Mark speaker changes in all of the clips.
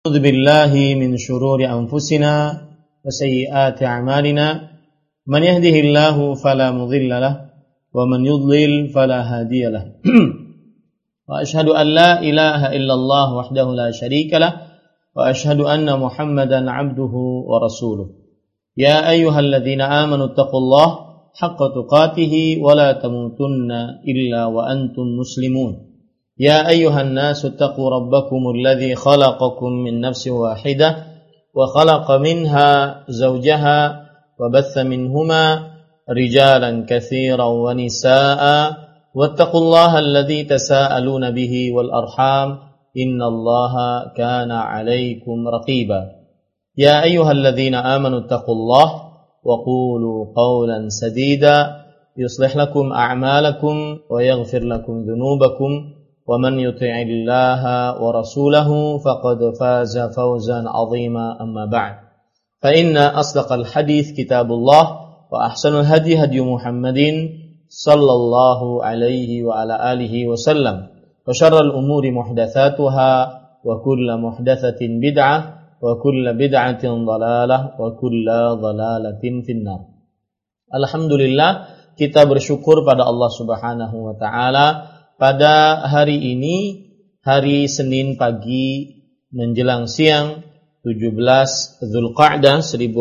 Speaker 1: أعوذ بالله من شرور أنفسنا وسيئات أعمالنا من يهده الله فلا مضل له ومن يضلل فلا هادي له وأشهد أن لا إله إلا الله وحده لا شريك له وأشهد أن محمدا عبده ورسوله يا أيها الذين آمنوا اتقوا الله حق تقاته ولا تموتن إلا وأنتم مسلمون يا أيها الناس اتقوا ربكم الذي خلقكم من نفس واحدة وخلق منها زوجها وبث منهما رجالا كثيرا ونساء واتقوا الله الذي تساءلون به والأرحام إن الله كان عليكم رقيبا يا أيها الذين آمنوا اتقوا الله وقولوا قولا سديدا يصلح لكم أعمالكم ويغفر لكم ذنوبكم ومن يطع الله ورسوله فقد فاز فوزا عظيما أما بعد فإن أصدق الحديث كتاب الله وأحسن الهدي هدي محمد صلى الله عليه وعلى آله وسلم وشر الأمور محدثاتها وكل محدثة بدعة وكل بدعة ضلالة وكل ضلالة في النار. Alhamdulillah, kita bersyukur pada Allah Subhanahu wa taala. Pada hari ini, hari Senin pagi menjelang siang 17 Dzulqa'dah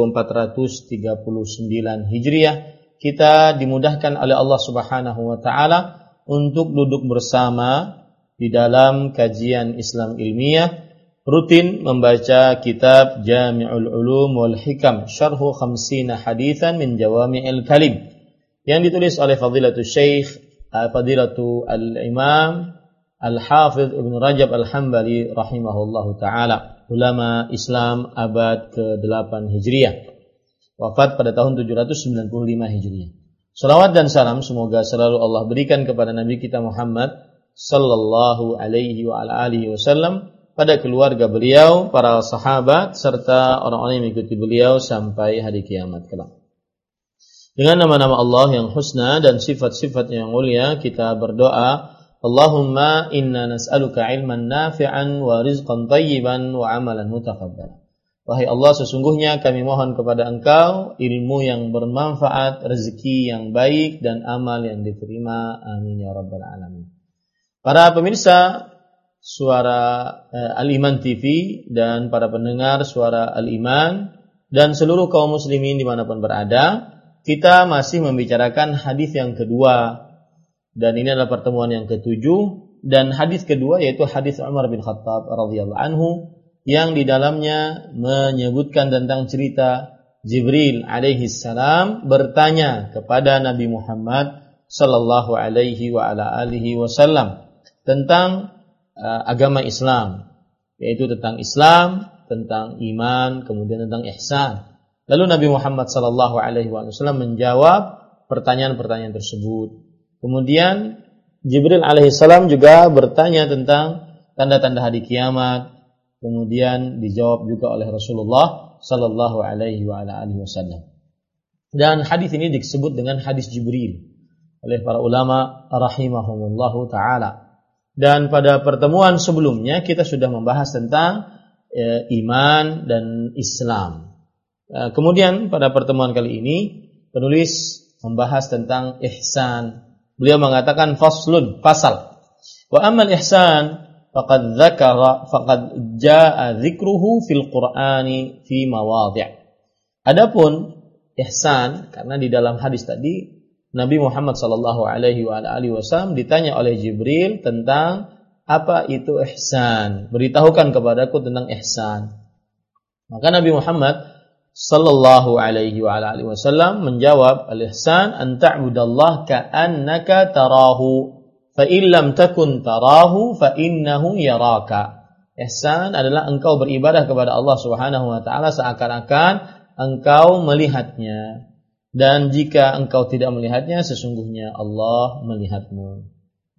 Speaker 1: 1439 Hijriah, kita dimudahkan oleh Allah Subhanahu wa taala untuk duduk bersama di dalam kajian Islam ilmiah, rutin membaca kitab Jami'ul Ulum wal Hikam Syarhu 50 Haditsan min Jawami'il Kalim yang ditulis oleh Fadilatul Syekh Fadilatu Al-Imam Al-Hafidh Ibn Rajab Al-Hambali rahimahullahu ta'ala, ulama Islam abad ke-8 Hijriah, wafat pada tahun 795 Hijriah. Salawat dan salam semoga selalu Allah berikan kepada Nabi kita Muhammad sallallahu alaihi wa ala alihi wasallam, pada keluarga beliau, para sahabat, serta orang-orang yang mengikuti beliau sampai hari kiamat kelak. Dengan nama-nama Allah yang husna dan sifat-sifat yang mulia, kita berdoa, Allahumma inna nas'aluka ilman nafi'an wa rizqan tayyiban wa amalan mutaqabbalan. Wahai Allah, sesungguhnya kami mohon kepada Engkau ilmu yang bermanfaat, rezeki yang baik, dan amal yang diterima. Amin ya rabbal alamin. Para pemirsa Suara Al-Iman TV dan para pendengar Suara Al-Iman dan seluruh kaum muslimin dimanapun berada, kita masih membicarakan hadis yang kedua, dan ini adalah pertemuan yang ketujuh. Dan hadis kedua yaitu hadis Umar bin Khattab radhiyallahu anhu, yang di dalamnya menyebutkan tentang cerita Jibril alaihi salam bertanya kepada Nabi Muhammad sallallahu alaihi wa ala alihi wasallam tentang agama Islam, yaitu tentang Islam, tentang iman, kemudian tentang ihsan. Lalu Nabi Muhammad sallallahu alaihi wasallam menjawab pertanyaan-pertanyaan tersebut. Kemudian Jibril alaihi salam juga bertanya tentang tanda-tanda hari kiamat. Kemudian dijawab juga oleh Rasulullah sallallahu alaihi wasallam. Dan hadis ini disebut dengan hadis Jibril oleh para ulama rahimahumullahu taala. Dan pada pertemuan sebelumnya kita sudah membahas tentang iman dan Islam. Kemudian pada pertemuan kali ini penulis membahas tentang ihsan. Beliau mengatakan faslun, pasal. Wa ammal ihsan faqad jaa dzikruhu fil Qur'ani fi mawadhi'. Adapun ihsan, karena di dalam hadis tadi Nabi Muhammad sallallahu alaihi wasallam ditanya oleh Jibril tentang apa itu ihsan. Beritahukan kepadaku tentang ihsan. Maka Nabi Muhammad sallallahu alaihi wasallam menjawab, al-ihsan an ta'budallaha ka'annaka tarahu fa in lam takun tarahu fa innahu yaraka. Ihsan adalah engkau beribadah kepada Allah Subhanahu wa taala seakan-akan engkau melihatnya, dan jika engkau tidak melihatnya sesungguhnya Allah melihatmu.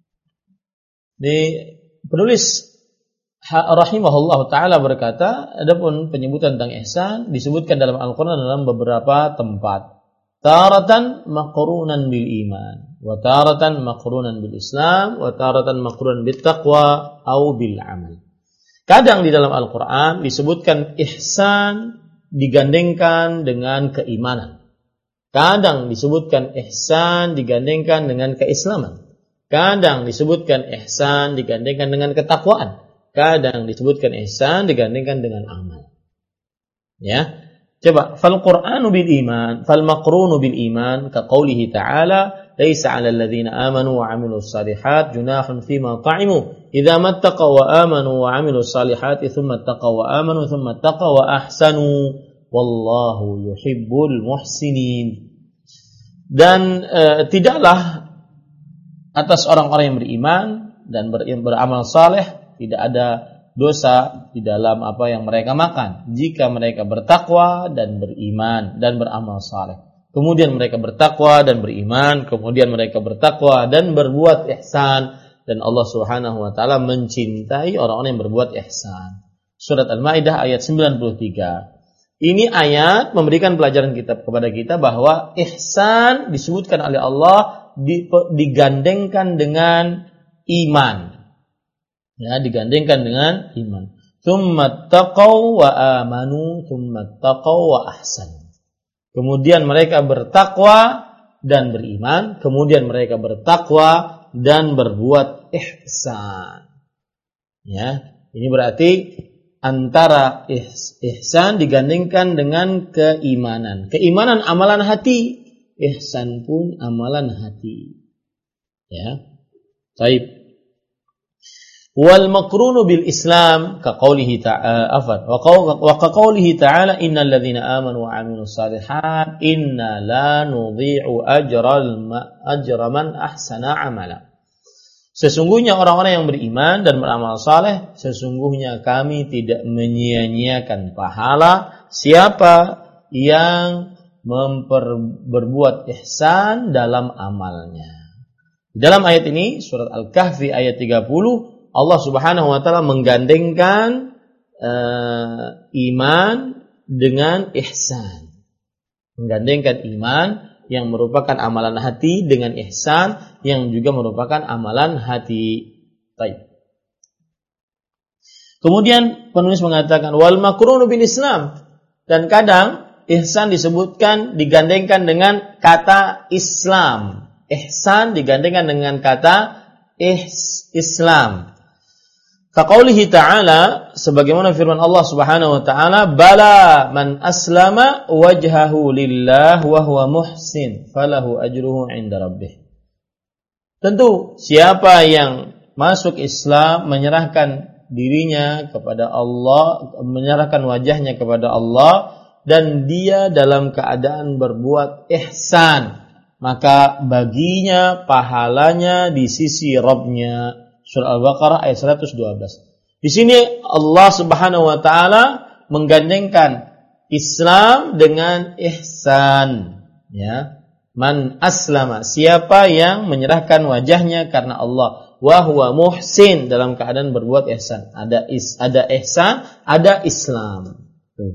Speaker 1: Penulis rahimahullah ta'ala berkata, adapun penyebutan tentang ihsan disebutkan dalam Al-Quran dalam beberapa tempat. Taratan maqrunan bil iman, wa taratan maqrunan bil Islam, wa taratan maqrunan bil taqwa au bil amal. Kadang di dalam Al-Quran disebutkan ihsan digandengkan dengan keimanan. Kadang disebutkan ihsan digandengkan dengan keislaman. Kadang disebutkan ihsan digandengkan dengan ketakwaan. Kadang disebutkan ihsan digandengkan dengan amal. Ya. Coba, fal Qur'anu bil iman, fal maqrunu bil iman ka qoulihi ta'ala, laisa 'alal ladzina amanu wa 'amilus shalihat junahun fima ta'imu idza mattaqaw wa amanu wa 'amilus salihati thumma taqaw wa amanu thumma taqaw wa ahsanu wallahu yuhibbul muhsinin. Dan tidaklah atas orang-orang yang beriman dan beramal saleh tidak ada dosa di dalam apa yang mereka makan jika mereka bertakwa dan beriman dan beramal saleh. Kemudian mereka bertakwa dan beriman, kemudian mereka bertakwa dan berbuat ihsan, dan Allah Subhanahu wa taala mencintai orang-orang yang berbuat ihsan. Surat Al-Maidah ayat 93. Ini ayat memberikan pelajaran kepada kita bahwa ihsan disebutkan oleh Allah digandengkan dengan iman. Ya, digandengkan dengan iman. Tsumma taqaw wa amanu, tsumma taqaw wa ahsanu. Kemudian mereka bertakwa dan beriman, kemudian mereka bertakwa dan berbuat ihsan. Ya, ini berarti antara ihsan digandengkan dengan keimanan. Keimanan amalan hati, ihsan pun amalan hati. Ya. Baik. Wal makrunu bil Islam ka qoulihi ta'ala wa ka qoulihi ta'ala innal ladzina amanu wa 'amilus shalihat inna la nudhi'u ajra man ahsana amala. Sesungguhnya orang-orang yang beriman dan beramal saleh, sesungguhnya kami tidak menyia-nyiakan pahala siapa yang berbuat ihsan dalam amalnya. Dalam ayat ini surat Al-Kahfi ayat 30, Allah Subhanahu wa taala menggandengkan iman dengan ihsan. Menggandengkan iman yang merupakan amalan hati dengan ihsan yang juga merupakan amalan hati. Baik. Kemudian penulis mengatakan wal makrunu bil Islam, dan kadang ihsan disebutkan digandengkan dengan kata Islam. Ihsan digandengkan dengan kata Islam. Kaqaulihi ta'ala, sebagaimana firman Allah Subhanahu wa ta'ala, bala man aslama wajhahu lillah wa huwa muhsin falahu ajruhu 'inda rabbih. Tentu siapa yang masuk Islam, menyerahkan dirinya kepada Allah, menyerahkan wajahnya kepada Allah, dan dia dalam keadaan berbuat ihsan, maka baginya pahalanya di sisi Rabb-nya. Surah Al-Baqarah ayat 112. Di sini Allah Subhanahu wa taala menggandengkan Islam dengan ihsan, ya. Man aslama, siapa yang menyerahkan wajahnya karena Allah, wa huwa muhsin, dalam keadaan berbuat ihsan. Ada ihsan, ada Islam.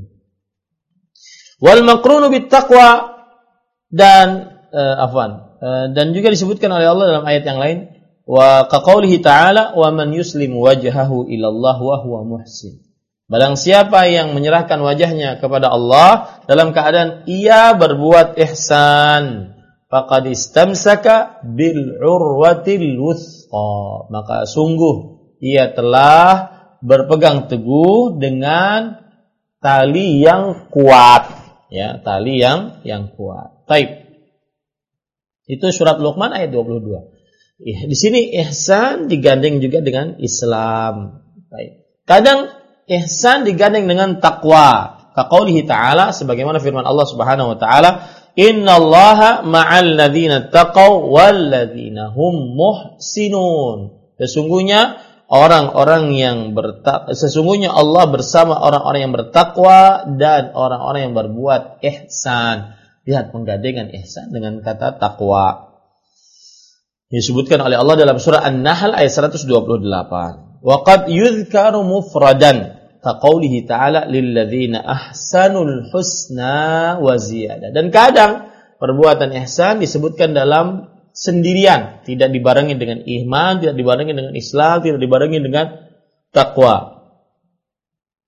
Speaker 1: Wal makrunu bit taqwa, dan dan juga disebutkan oleh Allah dalam ayat yang lain, wa kaqaulihi ta'ala wa man yuslim wajhahu ila Allah wa huwa muhsin. Barang siapa yang menyerahkan wajahnya kepada Allah dalam keadaan ia berbuat ihsan, faqad istamsaka bil urwatil wuthqa, maka sungguh ia telah berpegang teguh dengan tali yang kuat, ya, tali yang kuat. Baik. Itu surat Luqman ayat 22. Di sini ihsan digandeng juga dengan Islam. Baik. Kadang ihsan digandeng dengan takwa. Kaqaulihi ta'ala, sebagaimana firman Allah Subhanahu wa taala, innallaha ma'al ladzina taqaw wal ladzina hum muhsinun. Sesungguhnya sesungguhnya Allah bersama orang-orang yang bertakwa dan orang-orang yang berbuat ihsan. Lihat penggandengan ihsan dengan kata takwa. Disebutkan oleh Allah dalam surah An-Nahl ayat 128. Wa qad yudhkaru mufradan kaqaulihi ta'ala lil ladzina ahsanul husna wa ziyadah. Dan kadang perbuatan ihsan disebutkan dalam sendirian, tidak dibarengi dengan iman, tidak dibarengi dengan Islam, tidak dibarengi dengan takwa.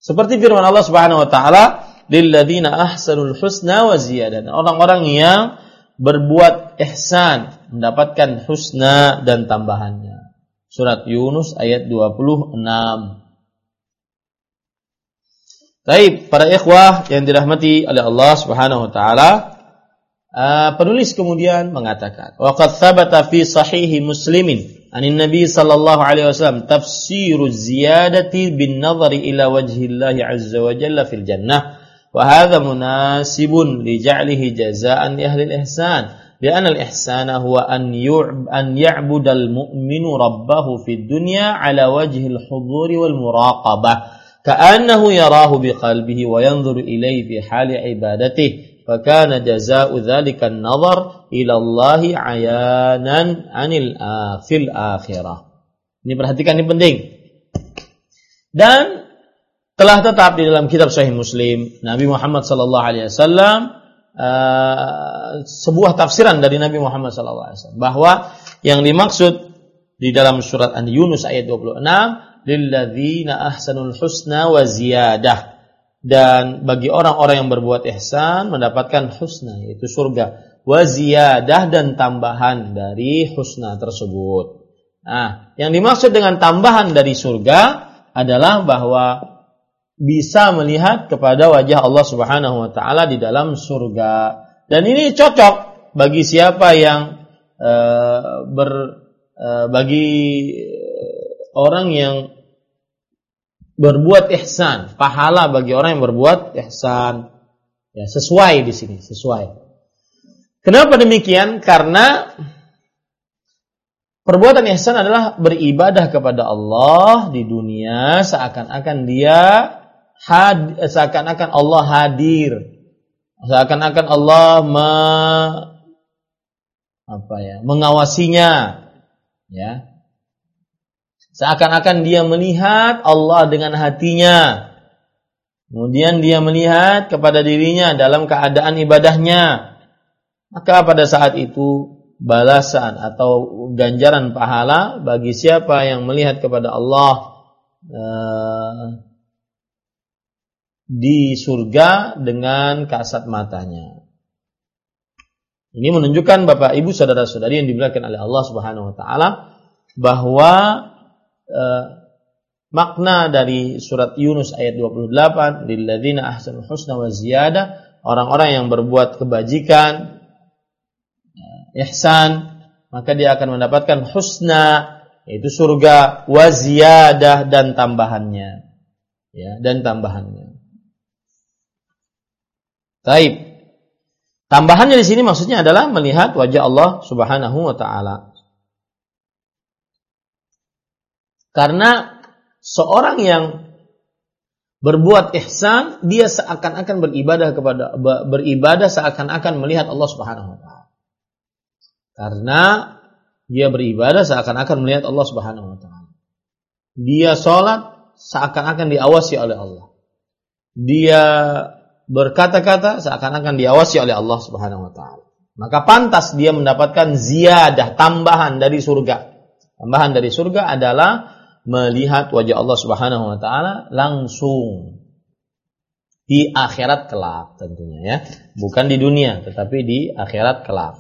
Speaker 1: Seperti firman Allah Subhanahu wa taala, lilladzina ahsanul husna wa ziyadah. Orang-orang yang berbuat ihsan mendapatkan husna dan tambahannya. Surat Yunus ayat 26. Baik, para ikhwah yang dirahmati oleh Allah Subhanahu wa taala, penulis kemudian mengatakan, wa qad thabata fi sahih Muslimin anin Nabi sallallahu alaihi wasallam tafsiru ziyadati bin nazari ila wajhillahi azza wa jalla fil jannah wa hadha munasibun li ja'lihi jazaa'an li ahli al-ihsan li'anna al-ihsana huwa an ya'budu al-mu'minu rabbahu fid dunya ala wajhi al-huduri wal muraqabah ka'annahu yarahu biqalbihi wa yanzuru ilayhi fi hali ibadatihi fakana jazaa'u dzalika an-nazar ila Allah 'ayanan 'anil fil akhirah. Ini perhatikan, ini penting. Dan telah tetap di dalam kitab Sahih Muslim Nabi Muhammad sallallahu alaihi wasallam sebuah tafsiran dari Nabi Muhammad sallallahu alaihi wasallam bahwa yang dimaksud di dalam surat An-Yunus ayat 26 lilladzina ahsanul husna wa ziyadah. Dan bagi orang-orang yang berbuat ihsan mendapatkan husna, yaitu surga, wa ziyadah, dan tambahan dari husna tersebut. Nah, yang dimaksud dengan tambahan dari surga adalah bahwa bisa melihat kepada wajah Allah Subhanahu wa taala di dalam surga. Dan ini cocok bagi siapa yang bagi orang yang berbuat ihsan, pahala bagi orang yang berbuat ihsan. Ya, sesuai di sini, sesuai. Kenapa demikian? Karena perbuatan ihsan adalah beribadah kepada Allah di dunia seakan-akan seakan-akan Allah hadir. Seakan-akan Allah mengawasinya, ya. Seakan-akan dia melihat Allah dengan hatinya. Kemudian dia melihat kepada dirinya dalam keadaan ibadahnya. Maka pada saat itu balasan atau ganjaran pahala bagi siapa yang melihat kepada Allah di surga dengan kasat matanya. Ini menunjukkan Bapak Ibu saudara-saudari yang dimuliakan oleh Allah Subhanahu wa taala bahwa makna dari surat Yunus ayat 28, lilladzina ahsanul husna wa ziyadah, orang-orang yang berbuat kebajikan, ihsan, maka dia akan mendapatkan husna, yaitu surga, wa ziyadah, dan tambahannya. Ya, dan tambahannya. Baik. Tambahannya di sini maksudnya adalah melihat wajah Allah Subhanahu wa taala. Karena seorang yang berbuat ihsan, dia seakan-akan beribadah seakan-akan melihat Allah Subhanahu wa taala. Karena dia beribadah seakan-akan melihat Allah Subhanahu wa taala. Dia salat seakan-akan diawasi oleh Allah. Dia berkata-kata seakan-akan diawasi oleh Allah Subhanahu wa taala. Maka pantas dia mendapatkan ziyadah, tambahan dari surga. Tambahan dari surga adalah melihat wajah Allah Subhanahu wa taala langsung di akhirat kelak tentunya, ya. Bukan di dunia, tetapi di akhirat kelak.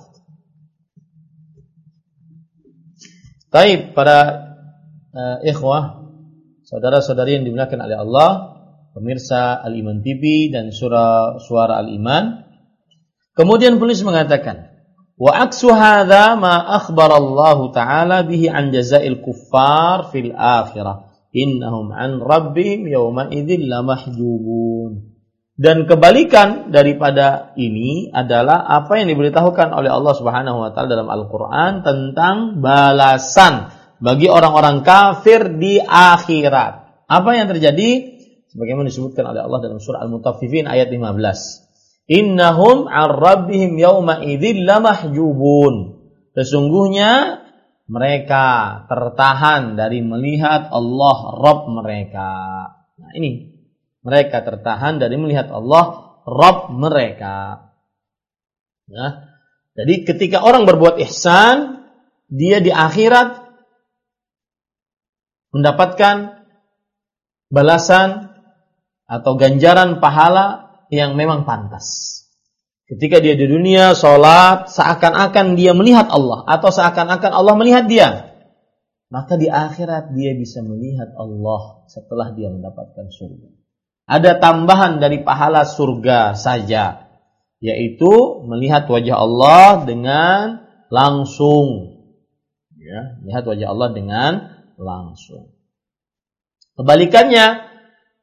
Speaker 1: Baik, para ikhwah, saudara-saudari yang dimuliakan oleh Allah, pemirsa Al-Iman TV dan Suara Al-Iman. Kemudian penulis mengatakan, wa aksu hadza ma akhbara Allah taala bihi an jazaa'il kuffar fil akhirah innahum an rabbihim yawma idzil lamahjubun. Dan kebalikan daripada ini adalah apa yang diberitahukan oleh Allah Subhanahu wa taala dalam Al-Qur'an tentang balasan bagi orang-orang kafir di akhirat. Apa yang terjadi? Sebagaimana disebutkan oleh Allah dalam surah Al-Mutaffifin ayat 15. Innahum 'an rabbihim yawma idzil lamahjubun. Sesungguhnya mereka tertahan dari melihat Allah Rabb mereka. Nah, ini mereka tertahan dari melihat Allah Rabb mereka. Nah, jadi ketika orang berbuat ihsan, dia di akhirat mendapatkan balasan atau ganjaran pahala yang memang pantas. Ketika dia di dunia sholat, seakan-akan dia melihat Allah atau seakan-akan Allah melihat dia, maka di akhirat dia bisa melihat Allah setelah dia mendapatkan surga. Ada tambahan dari pahala surga saja, yaitu melihat wajah Allah dengan langsung. Ya, melihat wajah Allah dengan langsung. Kebalikannya,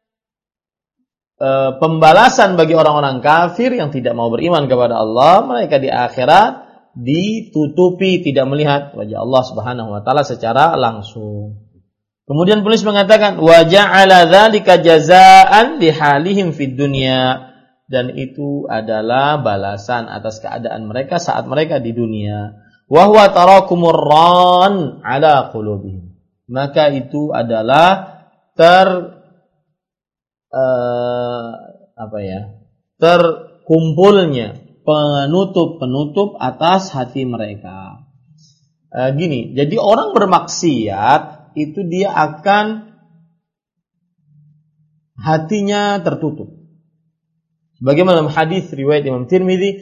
Speaker 1: pembalasan bagi orang-orang kafir yang tidak mau beriman kepada Allah, mereka di akhirat ditutupi, tidak melihat wajah Allah Subhanahu wa taala secara langsung. Kemudian penulis mengatakan wa ja'ala dzalika jazaa'an li halihim fid dunya, dan itu adalah balasan atas keadaan mereka saat mereka di dunia. Wa huwa tarakumur ran ala qulubihim, maka itu adalah terkumpulnya penutup atas hati mereka. Gini, jadi orang bermaksiat itu dia akan hatinya tertutup. Bagaimana dalam hadis riwayat Imam Tirmidzi,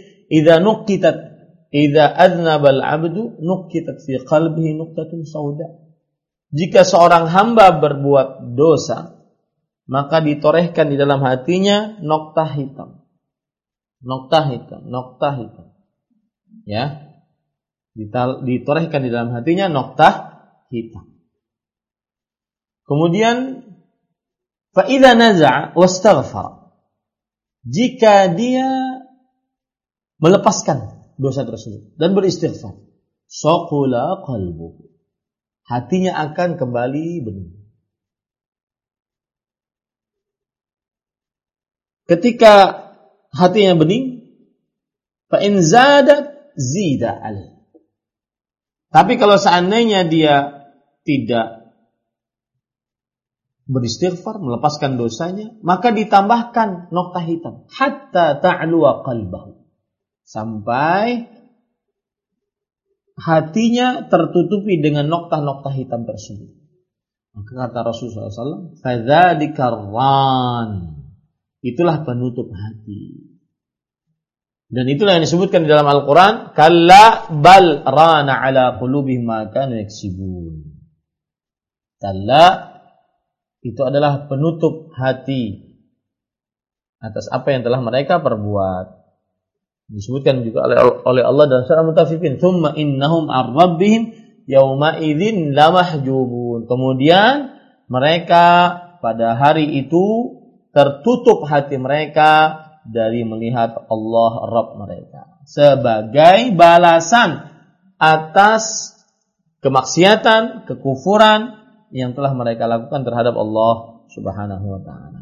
Speaker 1: idza aznaba al-'abdu nuqitat fi qalbihi nuqtatun sauda. Jika seorang hamba berbuat dosa, maka ditorehkan di dalam hatinya noktah hitam. Ya. Ditorehkan di dalam hatinya noktah hitam. Kemudian fa idza naza'a wastaghfara. Jika dia melepaskan dosa tersebut dan beristighfar, saqula qalbuhu, hatinya akan kembali bening. Ketika hatinya bening, fa in zadat zida alaih. Tapi kalau seandainya dia tidak beristighfar, melepaskan dosanya, maka ditambahkan noktah hitam, hatta ta'luwa qalbahu, sampai hatinya tertutupi dengan noktah-noktah hitam tersebut. Maka kata Rasulullah SAW, fadzalika ran, itulah penutup hati. Dan itulah yang disebutkan di dalam Al-Quran, kalla bal rana ala qulubihim ma kanu yaksibun. Kalla, itu adalah penutup hati atas apa yang telah mereka perbuat. Disebutkan juga oleh Allah dalam surah Al-Mutaffifin, thumma innahum ar-rabbihim yawma idzin lamahjubun. Kemudian mereka pada hari itu tertutup hati mereka dari melihat Allah Rabb mereka, sebagai balasan atas kemaksiatan, kekufuran yang telah mereka lakukan terhadap Allah Subhanahu wa taala.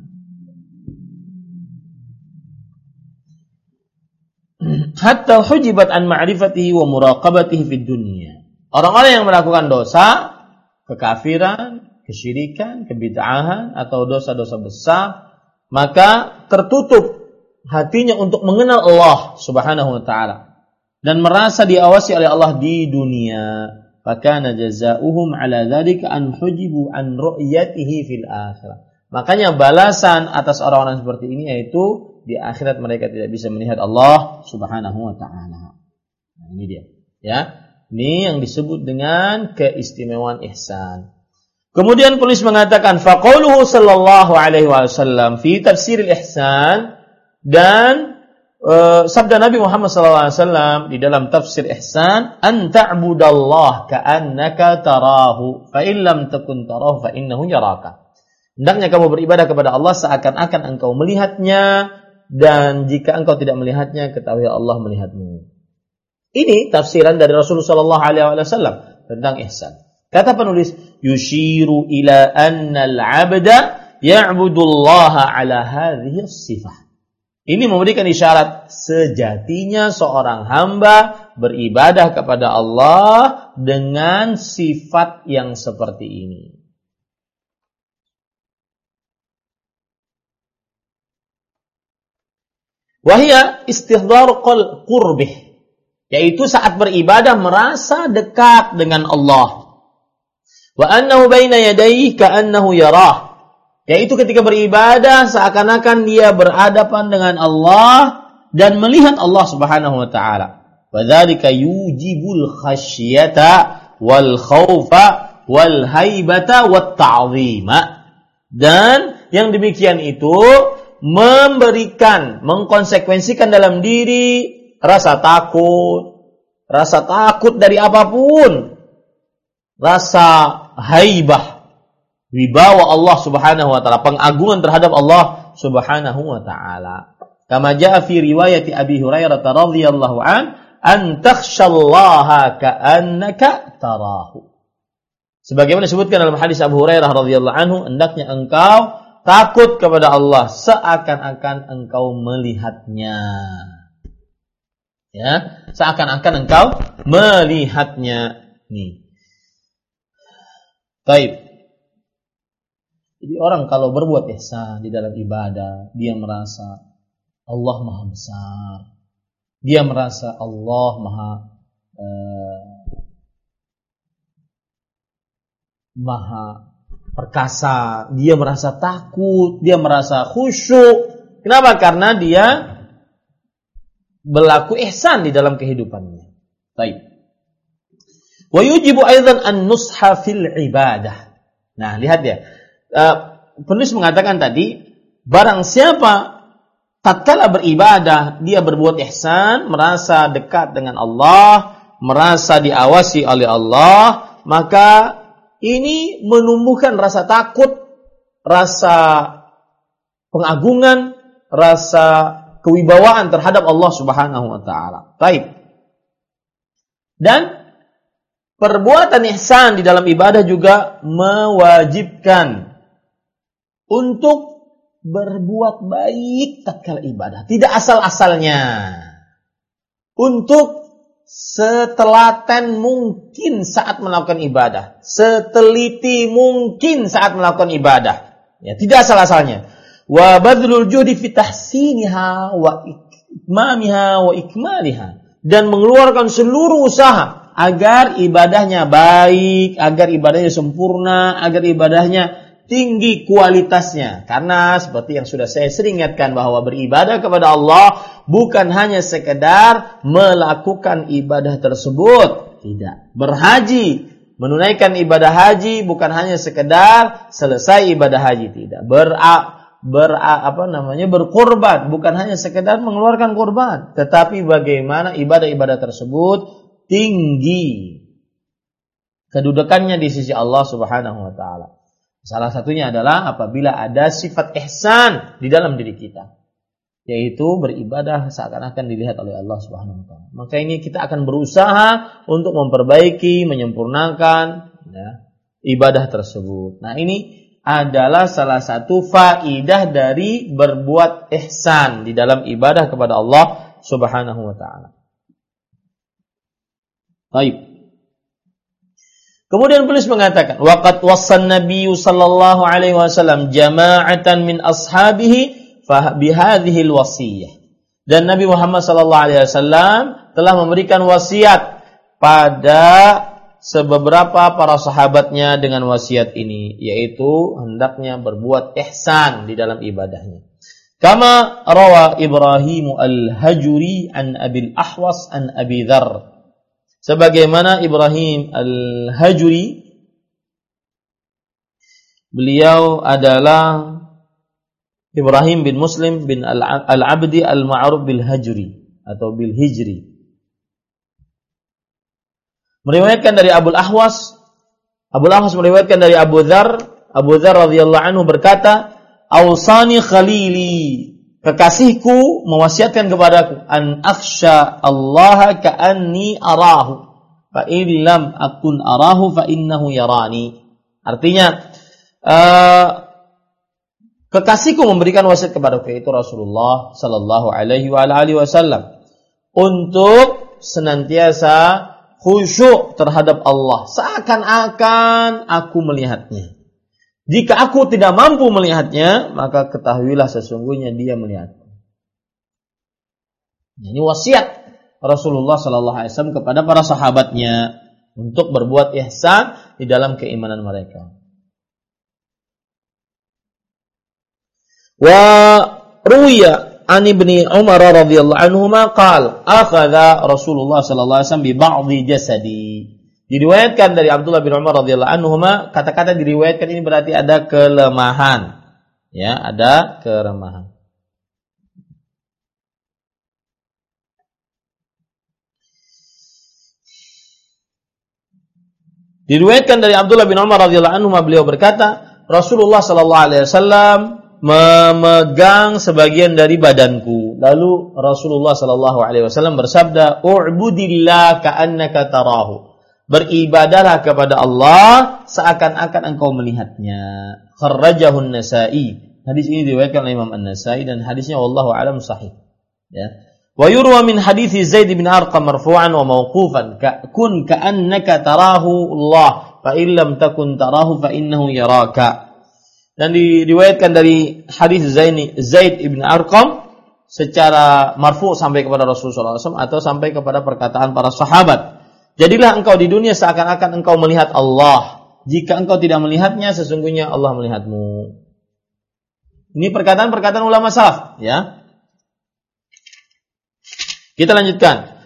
Speaker 1: Hatta hujibat an ma'rifatihi wa muraqabatihi fid dunya. Orang-orang yang melakukan dosa, kekafiran, kesyirikan, kebid'ahan atau dosa-dosa besar, maka tertutup hatinya untuk mengenal Allah Subhanahu wa taala dan merasa diawasi oleh Allah di dunia. Fakana jazaohum ala dzalika an hujibu an ru'yatihi fil akhirah. Makanya balasan atas orang-orang seperti ini yaitu di akhirat mereka tidak bisa melihat Allah Subhanahu wa taala. Nah, ini dia. Ya. Ini yang disebut dengan keistimewaan ihsan. Kemudian penulis mengatakan faqauluhu sallallahu alaihi wasallam fi tafsir al-ihsan, dan sabda Nabi Muhammad sallallahu alaihi wasallam di dalam tafsir ihsan, an ta'budallah ka'annaka tarahu fa in lam takun tarahu fa innahu yaraka. Hendaknya kamu beribadah kepada Allah seakan-akan engkau melihatnya, dan jika engkau tidak melihatnya, ketahui Allah melihatmu. Ini tafsiran dari Rasulullah sallallahu alaihi wasallam tentang ihsan. Kata penulis, yushiru ila anna al-'abda ya'budullaha ala hadhihi as-sifah. Ini memberikan isyarat sejatinya seorang hamba beribadah kepada Allah dengan sifat yang seperti ini. Wahia istihdar qurbih, yaitu saat beribadah merasa dekat dengan Allah. Wa annahu baina yadayhi ka'annahu yarah, Yaitu ketika beribadah seakan-akan dia berhadapan dengan Allah dan melihat Allah Subhanahu wa taala. Wa dzalika yujibul khasyata wal khaufa wal haibata wat ta'zima. Dan yang demikian itu mengkonsekuensikan dalam diri rasa takut dari apapun, rasa haibah, wibawa Allah Subhanahu wa taala, pengagungan terhadap Allah Subhanahu wa taala. Kama jaa fi riwayat Abi Hurairah radhiyallahu an takhshallaha ka'annaka tarahu. Sebagaimana disebutkan dalam hadis Abu Hurairah radhiyallahu anhu, hendaknya engkau takut kepada Allah seakan-akan engkau melihatnya. Ya, seakan-akan engkau melihatnya. Nih. Baik. Jadi orang kalau berbuat ihsan di dalam ibadah, dia merasa Allah Maha Besar. Dia merasa Allah Maha perkasa. Dia merasa takut, dia merasa khusyuk. Kenapa? Karena dia berlaku ihsan di dalam kehidupannya. Baik. Wa yujibu aidan an-nusha fil ibadah. Nah, lihat ya. Penulis mengatakan tadi, barang siapa tatkala beribadah dia berbuat ihsan, merasa dekat dengan Allah, merasa diawasi oleh Allah, maka ini menumbuhkan rasa takut, rasa pengagungan, rasa kewibawaan terhadap Allah Subhanahu wa taala. Baik. Dan perbuatan ihsan di dalam ibadah juga mewajibkan untuk berbuat baik tatkala ibadah, tidak asal-asalnya. Untuk setelaten mungkin saat melakukan ibadah, seteliti mungkin saat melakukan ibadah. Ya, tidak asal-asalnya. Wa badlul juhdi fi tahsiniha wa ikmamiha wa ikmaliha, dan mengeluarkan seluruh usaha agar ibadahnya baik, agar ibadahnya sempurna, agar ibadahnya tinggi kualitasnya. Karena seperti yang sudah saya sering ingatkan, bahwa beribadah kepada Allah bukan hanya sekedar melakukan ibadah tersebut, tidak. Berhaji, menunaikan ibadah haji bukan hanya sekedar selesai ibadah haji, tidak. Berkorban bukan hanya sekedar mengeluarkan korban, tetapi bagaimana ibadah-ibadah tersebut tinggi kedudukannya di sisi Allah Subhanahu wa taala. Salah satunya adalah apabila ada sifat ihsan di dalam diri kita, yaitu beribadah seakan-akan dilihat oleh Allah Subhanahu wa taala. Maka ini kita akan berusaha untuk memperbaiki, menyempurnakan ibadah tersebut. Nah, ini adalah salah satu faidah dari berbuat ihsan di dalam ibadah kepada Allah Subhanahu wa taala. Baik. Kemudian penulis mengatakan, waqad wassan Nabi sallallahu alaihi wasallam jama'atan min ashabihi fa bihadhihi alwasiyah. Dan Nabi Muhammad sallallahu alaihi wasallam telah memberikan wasiat pada sebeberapa para sahabatnya dengan wasiat ini, yaitu hendaknya berbuat ihsan di dalam ibadahnya. Kama rawa Ibrahim al-Hajuri an Abil Ahwas an Abi Dzar. Sebagaimana Ibrahim al-Hajuri, beliau adalah Ibrahim bin Muslim bin al-Abdi al-Ma'ruf bil Hajri atau bil Hijri, meriwayatkan dari Abul Ahwas. Abul Ahwas meriwayatkan dari Abu Dzar. Abu Dzar radhiyallahu anhu berkata, "Ausani khalili, kekasihku mewasiatkan kepadaku, an akhsha Allah ka'anni arahu, fa in lam akun arahu fa innahu yarani." Artinya, kekasihku memberikan wasiat kepadaku, yaitu Rasulullah sallallahu alaihi wa alihi wasallam, untuk senantiasa khusyuk terhadap Allah, seakan-akan aku melihatnya. Jika aku tidak mampu melihatnya, maka ketahuilah sesungguhnya dia melihatku. Ini wasiat Rasulullah sallallahu alaihi wasallam kepada para sahabatnya untuk berbuat ihsan di dalam keimanan mereka. Wa ruya an ibni Umar radhiyallahu anhuma qala akhadha Rasulullah sallallahu alaihi wasallam bi ba'dhi jasadi. Diriwayatkan dari Abdullah bin Umar radhiyallahu anhuma, kata-kata diriwayatkan ini berarti ada kelemahan. Ya, ada kelemahan. Diriwayatkan dari Abdullah bin Umar radhiyallahu anhu, beliau berkata, Rasulullah sallallahu alaihi wasallam memegang sebagian dari badanku. Lalu Rasulullah sallallahu alaihi wasallam bersabda, "U'budillah ka'annaka tarahu." Beribadahlah kepada Allah seakan-akan engkau melihatnya. Kharrajahu An-Nasa'i. Hadis ini diriwayatkan oleh Imam An-Nasa'i dan hadisnya wallahu a'lam sahih. Ya. Wa yurwa min hadits Zaid bin Arqam marfu'an wa mawqufan kun ka'annaka tarahu Allah fa in lam takun tarahu fa innahu yaraka. Dan diriwayatkan dari hadis Zaid bin Arqam secara marfu' sampai kepada Rasulullah SAW atau sampai kepada perkataan para sahabat. Jadilah engkau di dunia seakan-akan engkau melihat Allah. Jika engkau tidak melihatnya, sesungguhnya Allah melihatmu. Ini perkataan-perkataan ulama salaf, ya. Kita lanjutkan.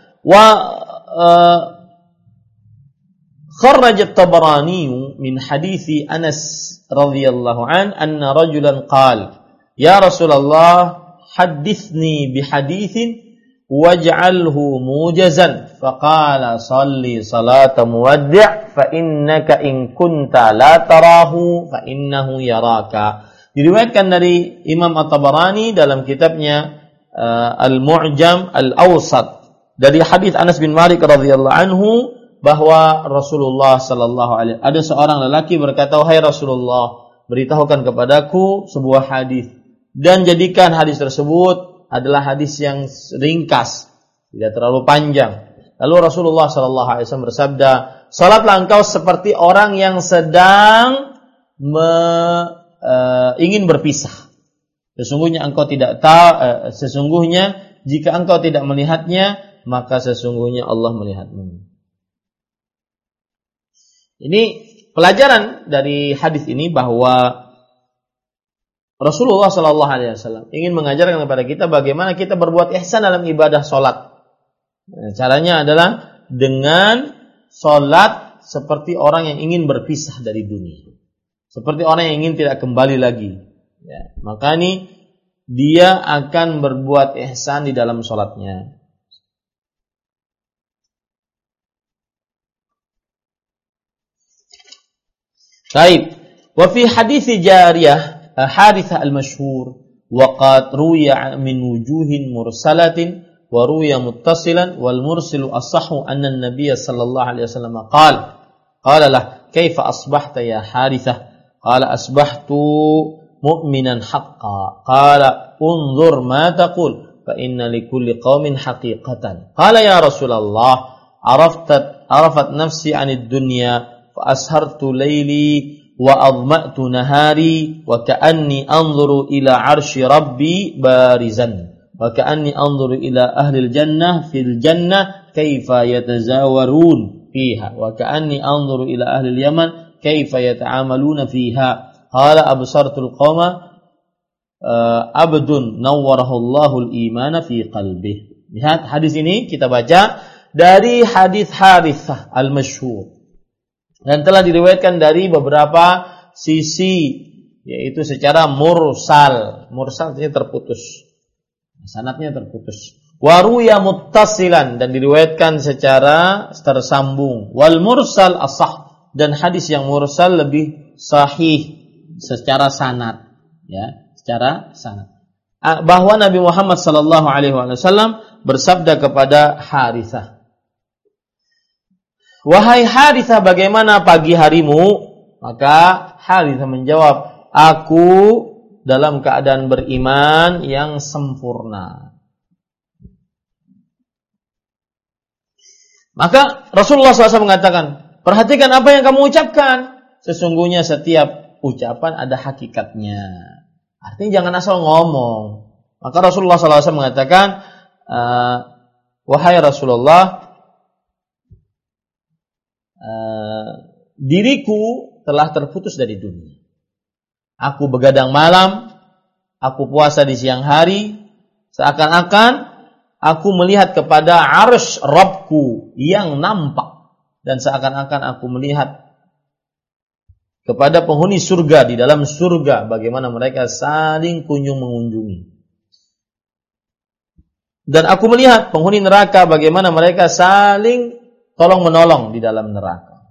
Speaker 1: Kharraj at-Tabarani min hadithi Anas radhiyallahu anna rajulan qala, "Ya Rasulullah, hadithni bi hadithin waj'alhu mujazan." Faqala, "Shalli salata muwaddi' fa innaka in kunta la tarahu fa innahu yaraka." Diriwayatkan dari Imam At-Tabarani dalam kitabnya Al-Mu'jam Al-Awsat dari hadis Anas bin Malik radhiyallahu anhu bahwa Rasulullah sallallahu alaihi ada seorang lelaki berkata, "Wahai Rasulullah, beritahukan kepadaku sebuah hadis dan jadikan hadis tersebut adalah hadis yang ringkas, tidak terlalu panjang." Lalu Rasulullah sallallahu alaihi wasallam bersabda, "Salatlah engkau seperti orang yang sedang ingin berpisah. Sesungguhnya engkau tidak tahu, sesungguhnya jika engkau tidak melihatnya, maka sesungguhnya Allah melihatmu." Ini pelajaran dari hadis ini bahwa Rasulullah sallallahu alaihi wasallam ingin mengajarkan kepada kita bagaimana kita berbuat ihsan dalam ibadah salat. Caranya adalah dengan salat seperti orang yang ingin berpisah dari dunia. Seperti orang yang ingin tidak kembali lagi. Ya, maka ini dia akan berbuat ihsan di dalam salatnya. Baik. Wa fi hadits Jariyah Harithah al-masyhur wa qad ruya min wujuhin mursalatin wa ruya muttasilan wal mursilu asahhu anna an-nabiy sallallahu alaihi wasallam qala lah kaifa asbahta ya Harithah qala asbahtu mu'minan haqqan qala unzur ma taqul fa inna likulli qaumin haqiqatan qala ya Rasulullah arafat nafsi 'anid dunya fa ashartu layli wa adma'tu nahari wa ka'anni anzuru ila 'arsy rabbi barizan wa ka'anni anzuru ila ahli al-jannah fil jannah kaifa yatazawarun fiha wa ka'anni anzuru ila ahli al-yaman kaifa yata'amaluna fiha qala absartul qauma abdun nawwarahu Allahul imana fi qalbih. Lihat hadis ini kita baca dari hadis Harithah al-masyhur dan telah diriwayatkan dari beberapa sisi, yaitu secara mursal. Mursal artinya terputus, sanadnya terputus. Waruya muttasilan dan diriwayatkan secara tersambung. Wal mursal asah dan hadis yang mursal lebih sahih secara sanad, ya, secara sanad. Bahwa Nabi Muhammad sallallahu alaihi wasallam bersabda kepada Harithah, "Wahai Harithah, bagaimana pagi harimu?" Maka Harithah menjawab, "Aku dalam keadaan beriman yang sempurna." Maka Rasulullah SAW mengatakan, "Perhatikan apa yang kamu ucapkan. Sesungguhnya setiap ucapan ada hakikatnya." Artinya jangan asal ngomong. Maka Rasulullah SAW mengatakan, "Wahai Rasulullah, diriku telah terputus dari dunia. Aku begadang malam aku puasa di siang hari, seakan-akan aku melihat kepada arsy Rabbku yang nampak, dan seakan-akan aku melihat kepada penghuni surga di dalam surga bagaimana mereka saling kunjung mengunjungi. Dan aku melihat penghuni neraka bagaimana mereka saling tolong-menolong di dalam neraka.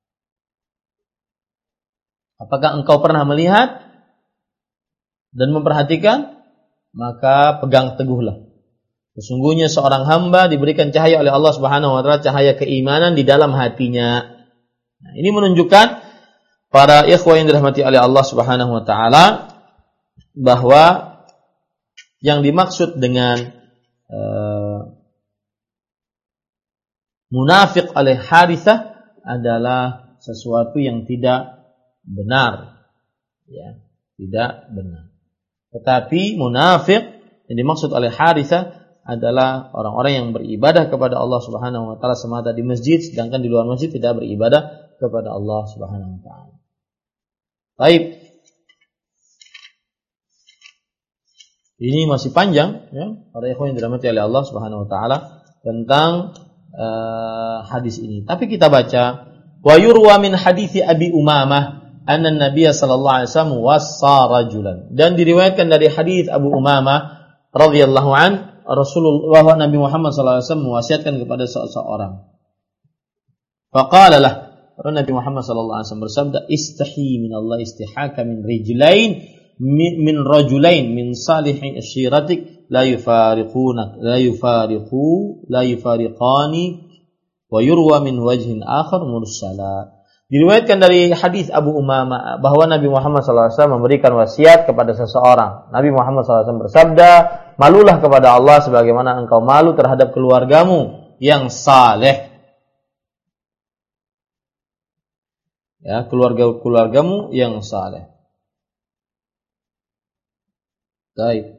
Speaker 1: Apakah engkau pernah melihat dan memperhatikan? Maka pegang teguhlah. Sesungguhnya seorang hamba diberikan cahaya oleh Allah Subhanahu wa taala, cahaya keimanan di dalam hatinya. Nah, ini menunjukkan para ikhwah yang dirahmati oleh Allah Subhanahu wa taala bahwa yang dimaksud dengan munafik oleh Harithah adalah sesuatu yang tidak benar, ya, tidak benar. Tetapi munafik yang dimaksud oleh Harithah adalah orang-orang yang beribadah kepada Allah Subhanahu wa taala semata di masjid, sedangkan di luar masjid tidak beribadah kepada Allah Subhanahu wa taala. Baik. Ini masih panjang, ya, para ikhwan yang dirahmati oleh Allah Subhanahu wa taala tentang hadis ini. Tapi kita baca, wa yurwa min hadithi Abi Umamah anna an-nabiy sallallahu alaihi wasallam wassa rajulan. Dan diriwayatkan dari hadis Abu Umamah radhiyallahu an, Rasulullah Nabi Muhammad sallallahu alaihi wasallam mewasiatkan kepada seseorang. Faqala lah, Nabi Muhammad sallallahu alaihi wasallam bersabda, istahi min Allah istihaka min rijlain min rajulain min salihin asyiratik la yufariqani wa yurwa min wajhin akhar mursala. Diriwayatkan dari hadis Abu Umamah bahwa Nabi Muhammad SAW memberikan wasiat kepada seseorang. Nabi Muhammad SAW bersabda, malulah kepada Allah sebagaimana engkau malu terhadap keluargamu yang saleh. Ya, keluargamu yang saleh. Baik.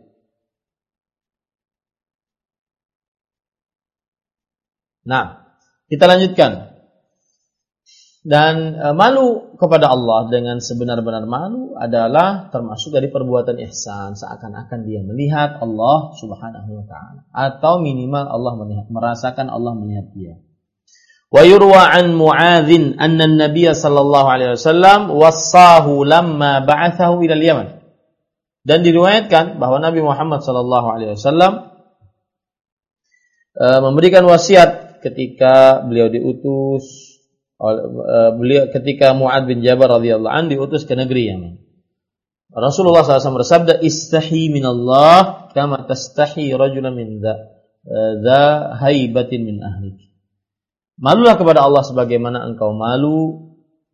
Speaker 1: Nah, kita lanjutkan. Dan malu kepada Allah dengan sebenar-benar malu adalah termasuk dari perbuatan ihsan, seakan-akan dia melihat Allah Subhanahu wa taala, atau minimal Allah merasakan Allah melihat dia. Wa yurwa an Mu'adzin anna an-nabiy sallallahu alaihi wasallam wassahu lamma ba'athahu ila al-Yaman. Dan diriwayatkan bahwa Nabi Muhammad sallallahu alaihi wasallam memberikan wasiat ketika beliau diutus ketika Mu'adz bin Jabal radhiyallahu anhu diutus ke negeri Yaman. Rasulullah SAW bersabda, istahi minallah kama tastahi rajulan min dha haibatin min ahlik. Malulah kepada Allah sebagaimana engkau malu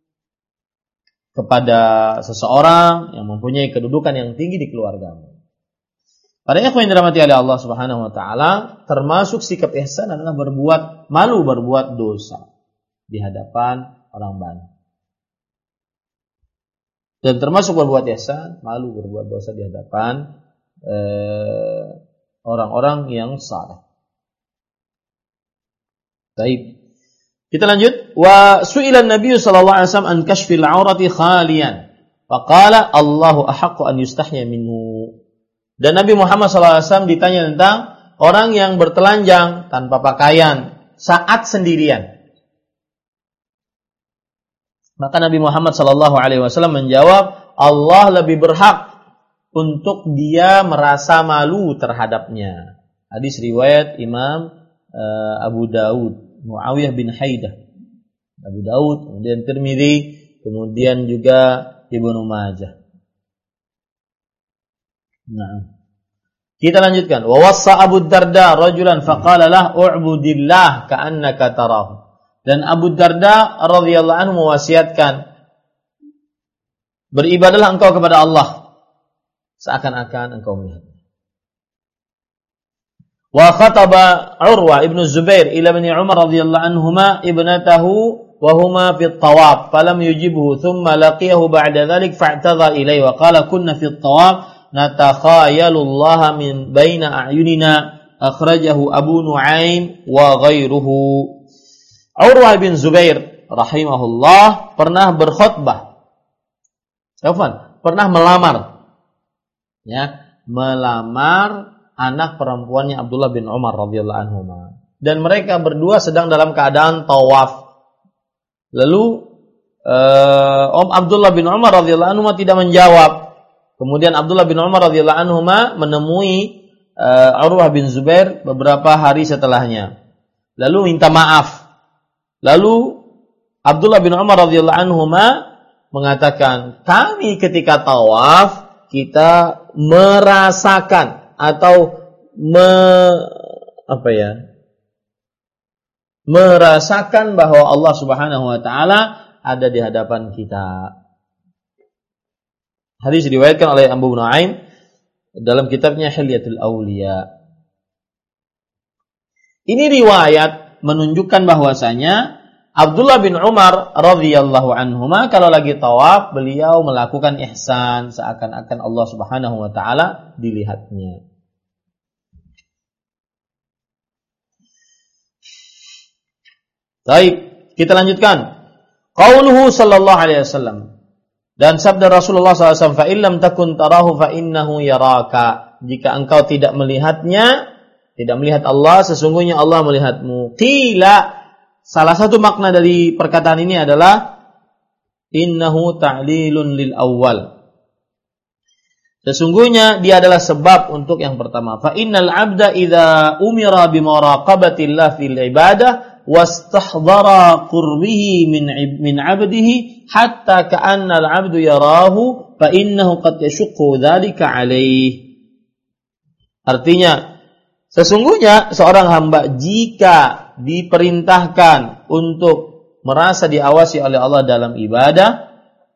Speaker 1: kepada seseorang yang mempunyai kedudukan yang tinggi di keluargamu. Para ikhwan yang dirahmati oleh Allah Subhanahu wa taala, termasuk sikap ihsan adalah berbuat dosa di hadapan orang banyak. Dan termasuk berbuat ihsan, malu berbuat dosa di hadapan orang-orang yang saleh. Baik. Kita lanjut. Wa su'ila an-nabiy sallallahu alaihi wasallam an kashfil 'aurati khaliyan. Faqala Allahu ahaqqu an yustahya minhu. Dan Nabi Muhammad sallallahu alaihi wasallam ditanya tentang orang yang bertelanjang tanpa pakaian saat sendirian. Maka Nabi Muhammad sallallahu alaihi wasallam menjawab, Allah lebih berhak untuk dia merasa malu terhadapnya. Hadis riwayat Imam Abu Daud, Muawiyah bin Haidah, Abu Daud, kemudian Tirmidzi, kemudian juga Ibnu Majah. Nah, kita lanjutkan. Wa wassa Abu Darda rajulan faqala lah u'budillah ka'annaka tarahu. Dan Abu Darda radhiyallahu anhu mewasiatkan, beribadahlah engkau kepada Allah seakan-akan engkau melihat. Wa khataba Urwa ibn Zubair ila ibn Umar radhiyallahu anhuma ibnatahu wa huma fi at-tawaf falam yujibhu thumma laqiyahu ba'da dhalik fa'tadha ilayhi wa qala kunna fi at-tawaf natakhayalu Allah min baina a'yunina akhrajahu Abu Nu'aim wa ghairuhu. Urwa bin Zubair rahimahullah pernah berkhutbah. Pernah melamar, ya, melamar anak perempuannya Abdullah bin Umar radhiyallahu anhu. Dan mereka berdua sedang dalam keadaan tawaf. Lalu Abdullah bin Umar radhiyallahu anhu tidak menjawab. Kemudian Abdullah bin Umar radhiyallahu anhu menemui Urwah bin Zubair beberapa hari setelahnya. Lalu minta maaf. Lalu Abdullah bin Umar radhiyallahu anhu mengatakan, kami ketika tawaf kita merasakan atau merasakan bahwa Allah Subhanahu wa taala ada di hadapan kita. Hadis diriwayatkan oleh Abu Nuaim dalam kitabnya Hilyatul Auliya. Ini riwayat menunjukkan bahwasanya Abdullah bin Umar radhiyallahu anhuma kalau lagi tawaf beliau melakukan ihsan seakan-akan Allah Subhanahu wa taala dilihatnya. Baik, kita lanjutkan. Qauluhu sallallahu alaihi wasallam. Dan sabda Rasulullah SAW, fa illam takun tarahu fa innahu yaraka. Jika engkau tidak melihatnya, tidak melihat Allah, sesungguhnya Allah melihatmu. Qila, salah satu makna dari perkataan ini adalah innahu ta'lilun lil awwal. Sesungguhnya dia adalah sebab untuk yang pertama. Fa innal 'abda idza umira bi muraqabatillah fil ibadah wastahdara qurbihi min 'abdihi hatta ka'anna al-'abdu yarahu fa innahu qad yashqu dzalika 'alaihi. Artinya, sesungguhnya seorang hamba jika diperintahkan untuk merasa diawasi oleh Allah dalam ibadah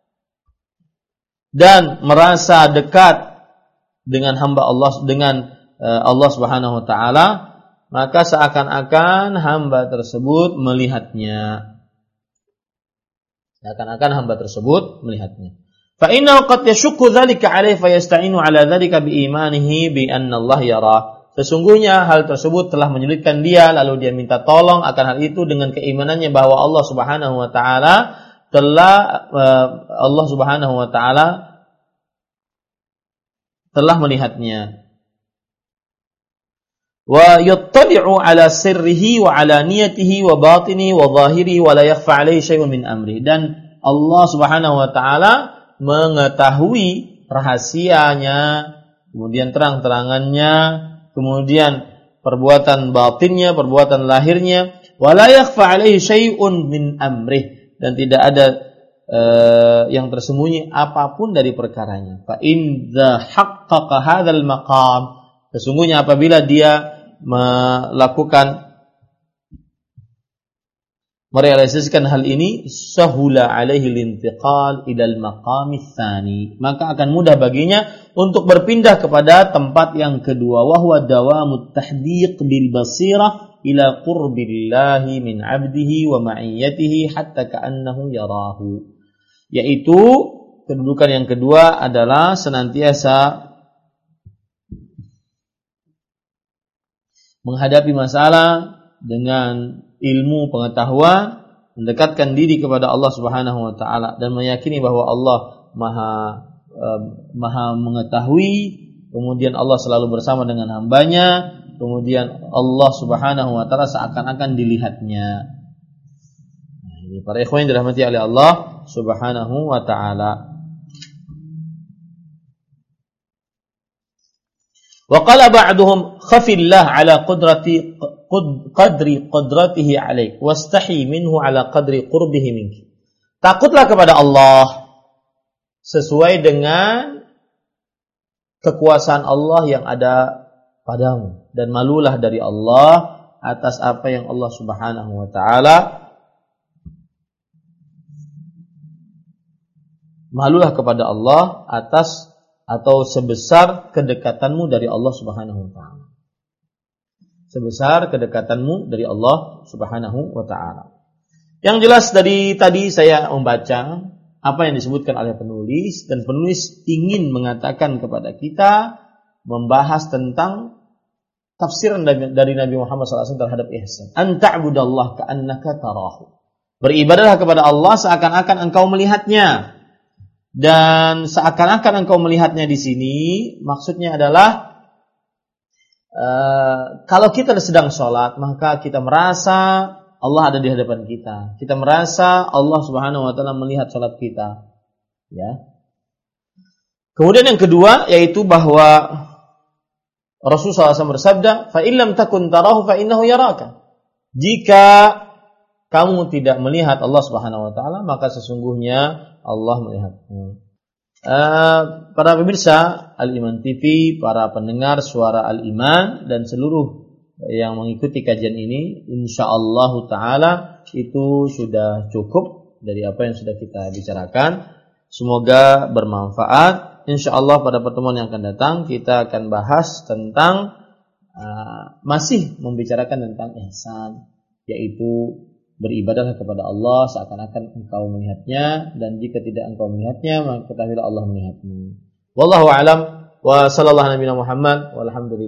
Speaker 1: dan merasa dekat dengan hamba Allah, dengan Allah Subhanahu wa taala, maka seakan-akan hamba tersebut melihatnya. Seakan-akan hamba tersebut melihatnya. Fa innahu qad yashqu dzalika 'alaihi fa yasta'inu 'ala dzalika bi imanihi bi anna Allah yara. Sesungguhnya hal tersebut telah menyulitkan dia, lalu dia minta tolong akan hal itu dengan keimanannya bahwa Allah Subhanahu wa taala telah melihatnya. Wa yattali'u 'ala sirrihi wa 'ala niyatihi wa batinihi wa zahirihi wa la yakhfa 'alaihi syai'un min amri. Dan Allah Subhanahu wa taala mengetahui rahasianya, kemudian terang-terangannya, kemudian perbuatan batinnya, perbuatan lahirnya, wa la yakhfa 'alaihi syai'un min amri, dan tidak ada yang tersembunyi apapun dari perkaranya. Fa in dza haqqaqa hadzal maqam, sesungguhnya apabila dia merealisasikan hal ini, sahula alaihi lintiqal ilal maqami tsani, maka akan mudah baginya untuk berpindah kepada tempat yang kedua, wa huwa dawamut tahdiq bil basirah ila qurbillahi min 'abdihi wa ma'iyatihi hatta ka'annahu yarahu. Yaitu kedudukan yang kedua adalah senantiasa menghadapi masalah dengan ilmu pengetahuan, mendekatkan diri kepada Allah Subhanahu wa taala dan meyakini bahwa Allah Maha mengetahui, kemudian Allah selalu bersama dengan hambanya, kemudian Allah Subhanahu wa taala seakan-akan dilihatnya. Nah, ini para ikhwan yang dirahmati oleh Allah Subhanahu wa taala. Wa qala ba'duhum khafillah ala qadri qudratihi 'alaik wastahi minhu ala qadri qurbihi minki. Takutlah kepada Allah sesuai dengan kekuasaan Allah yang ada padamu, dan malulah dari Allah atas apa yang Allah Subhanahu wa taala, malulah kepada Allah atas atau sebesar kedekatanmu dari Allah Subhanahu wa taala. Sebesar kedekatanmu dari Allah Subhanahu wa taala. Yang jelas dari tadi saya membaca apa yang disebutkan oleh penulis, dan penulis ingin mengatakan kepada kita membahas tentang tafsiran dari Nabi Muhammad SAW terhadap ihsan. An ta'budallaha ka'annaka tarahu. Beribadahlah kepada Allah seakan-akan engkau melihatnya. Dan seakan-akan engkau melihatnya di sini, maksudnya adalah kalau kita sedang sholat, maka kita merasa Allah ada di hadapan kita. Kita merasa Allah Subhanahu wa taala melihat sholat kita. Ya. Kemudian yang kedua yaitu bahwa Rasulullah SAW bersabda, "Fa illam takun tarahu fa innahu yaraka." Jika kamu tidak melihat Allah Subhanahu wa taala, maka sesungguhnya Allah melihatmu. Para pemirsa Al-Iman TV, para pendengar suara Al-Iman dan seluruh yang mengikuti kajian ini, insyaallah taala itu sudah cukup dari apa yang sudah kita bicarakan. Semoga bermanfaat. Insyaallah pada pertemuan yang akan datang kita akan bahas tentang masih membicarakan tentang ihsan, yaitu beribadah kepada Allah seakan-akan engkau melihatnya, dan jika tidak engkau melihatnya maka ketahuilah Allah melihatmu. Wallahu a'lam wa sallallahu alaihi Muhammad walhamdulillah.